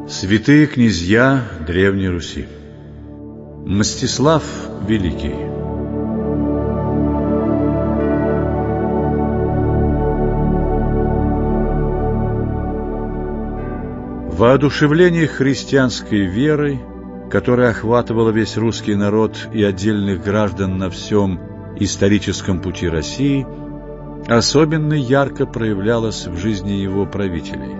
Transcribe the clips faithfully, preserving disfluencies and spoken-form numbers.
Святые князья Древней Руси. Мстислав Великий. Воодушевление христианской верой, которая охватывала весь русский народ и отдельных граждан на всем историческом пути России, особенно ярко проявлялось в жизни его правителей.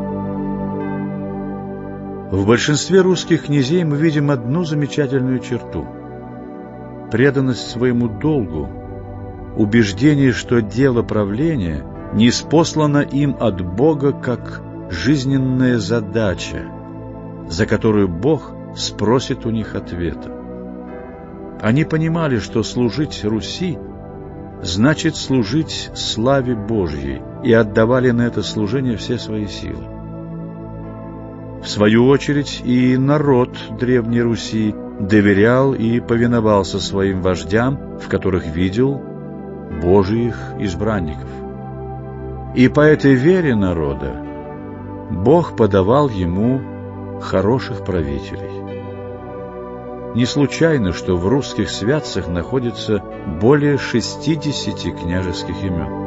В большинстве русских князей мы видим одну замечательную черту – преданность своему долгу, убеждение, что дело правления ниспослано им от Бога как жизненная задача, за которую Бог спросит у них ответа. Они понимали, что служить Руси значит служить славе Божьей, и отдавали на это служение все свои силы. В свою очередь и народ Древней Руси доверял и повиновался своим вождям, в которых видел Божьих избранников. И по этой вере народа Бог подавал ему хороших правителей. Не случайно, что в русских святцах находится более шестидесяти княжеских имен.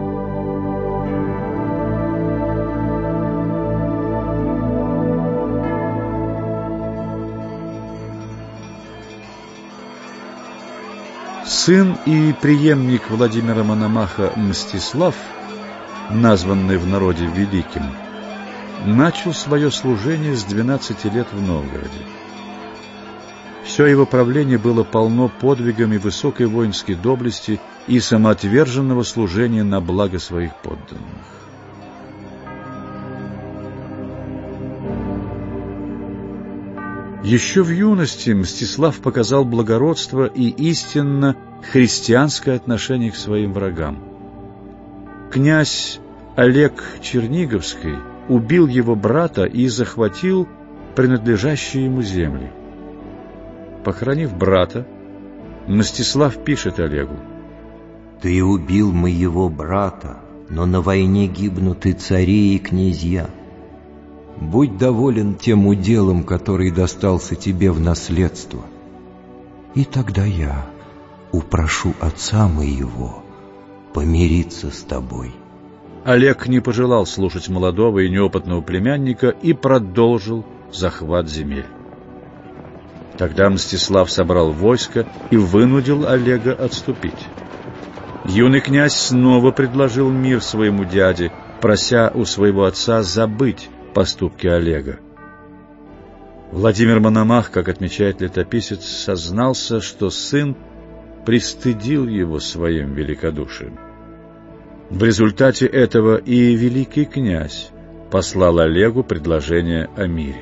Сын и преемник Владимира Мономаха Мстислав, названный в народе Великим, начал свое служение с двенадцати лет в Новгороде. Все его правление было полно подвигами высокой воинской доблести и самоотверженного служения на благо своих подданных. Еще в юности Мстислав показал благородство и истинно христианское отношение к своим врагам. Князь Олег Черниговский убил его брата и захватил принадлежащие ему земли. Похоронив брата, Мстислав пишет Олегу: «Ты убил моего брата, но на войне гибнут и цари, и князья. Будь доволен тем уделом, который достался тебе в наследство, и тогда я упрошу отца моего помириться с тобой». Олег не пожелал слушать молодого и неопытного племянника и продолжил захват земель. Тогда Мстислав собрал войско и вынудил Олега отступить. Юный князь снова предложил мир своему дяде, прося у своего отца забыть поступки Олега. Владимир Мономах, как отмечает летописец, сознался, что сын пристыдил его своим великодушием. В результате этого и великий князь послал Олегу предложение о мире.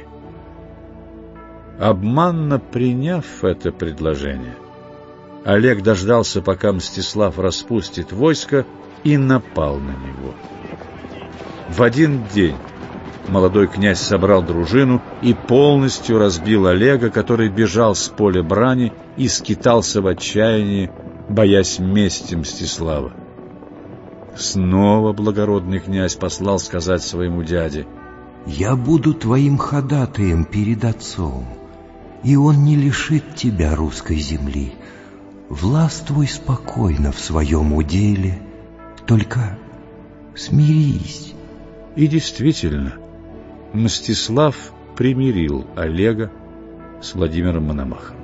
Обманно приняв это предложение, Олег дождался, пока Мстислав распустит войско, и напал на него. В один день молодой князь собрал дружину и полностью разбил Олега, который бежал с поля брани и скитался в отчаянии, боясь мести Мстислава. Снова благородный князь послал сказать своему дяде: «Я буду твоим ходатаем перед отцом, и он не лишит тебя русской земли. Властвуй спокойно в своем уделе, только смирись». И действительно, Мстислав примирил Олега с Владимиром Мономахом.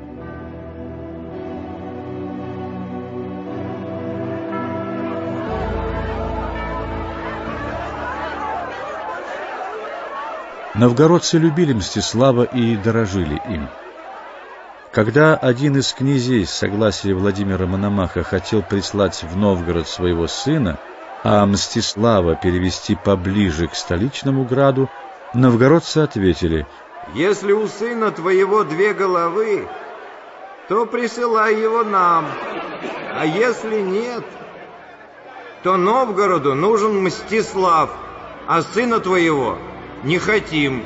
Новгородцы любили Мстислава и дорожили им. Когда один из князей с согласия Владимира Мономаха хотел прислать в Новгород своего сына, а Мстислава перевести поближе к столичному граду, новгородцы ответили: «Если у сына твоего две головы, то присылай его нам, а если нет, то Новгороду нужен Мстислав, а сына твоего не хотим».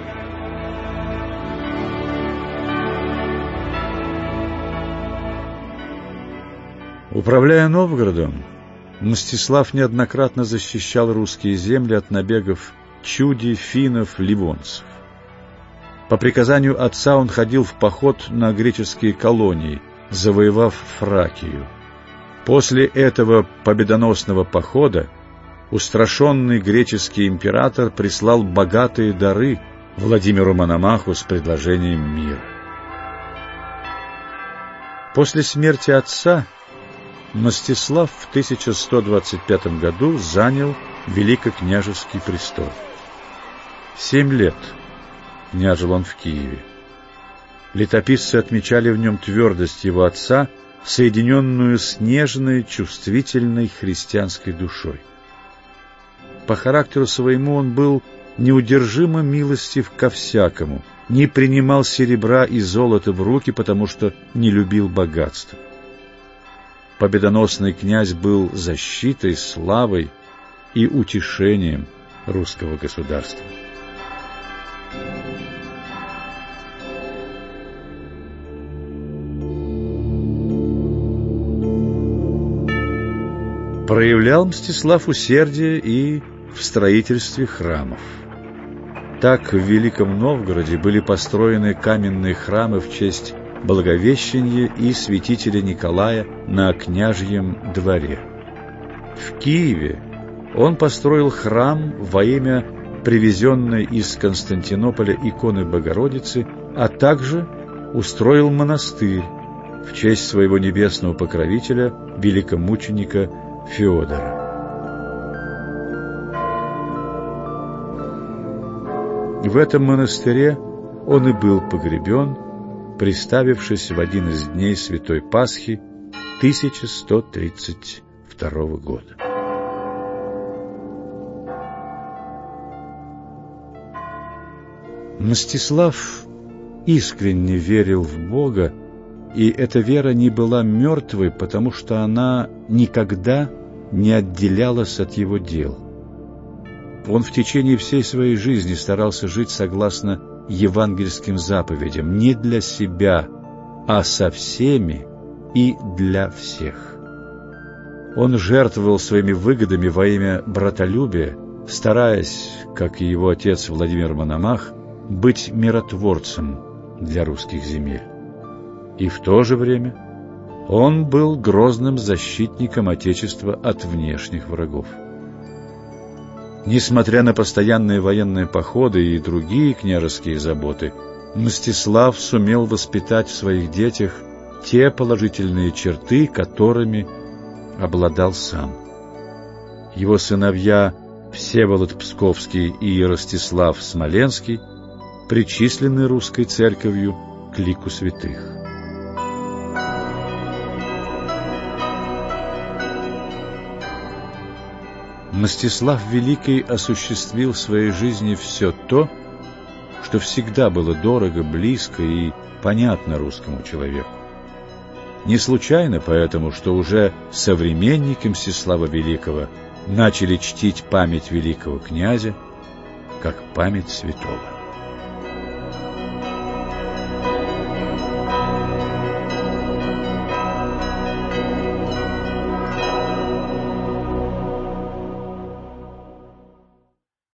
Управляя Новгородом, Мстислав неоднократно защищал русские земли от набегов чудей, финнов, ливонцев. По приказанию отца он ходил в поход на греческие колонии, завоевав Фракию. После этого победоносного похода устрашенный греческий император прислал богатые дары Владимиру Мономаху с предложением мира. После смерти отца Мстислав в тысяча сто двадцать пятом году занял великокняжеский престол. Семь лет княжил он в Киеве. Летописцы отмечали в нем твердость его отца, соединенную с нежной, чувствительной христианской душой. По характеру своему он был неудержимо милостив ко всякому, не принимал серебра и золота в руки, потому что не любил богатства. Победоносный князь был защитой, славой и утешением русского государства. Проявлял Мстислав усердие и в строительстве храмов. Так в Великом Новгороде были построены каменные храмы в честь Благовещения и святителя Николая на княжьем дворе. В Киеве он построил храм во имя привезенной из Константинополя иконы Богородицы, а также устроил монастырь в честь своего небесного покровителя, великомученика Феодора. В этом монастыре он и был погребен, приставившись в один из дней Святой Пасхи тысяча сто тридцать второго года. Мстислав искренне верил в Бога, и эта вера не была мертвой, потому что она никогда не отделялась от его дел. Он в течение всей своей жизни старался жить согласно евангельским заповедям, не для себя, а со всеми и для всех. Он жертвовал своими выгодами во имя братолюбия, стараясь, как и его отец Владимир Мономах, быть миротворцем для русских земель. И в то же время он был грозным защитником Отечества от внешних врагов. Несмотря на постоянные военные походы и другие княжеские заботы, Мстислав сумел воспитать в своих детях те положительные черты, которыми обладал сам. Его сыновья Всеволод Псковский и Ростислав Смоленский причислены русской церковью к лику святых. Мстислав Великий осуществил в своей жизни все то, что всегда было дорого, близко и понятно русскому человеку. Не случайно поэтому, что уже современники Мстислава Великого начали чтить память великого князя как память святого.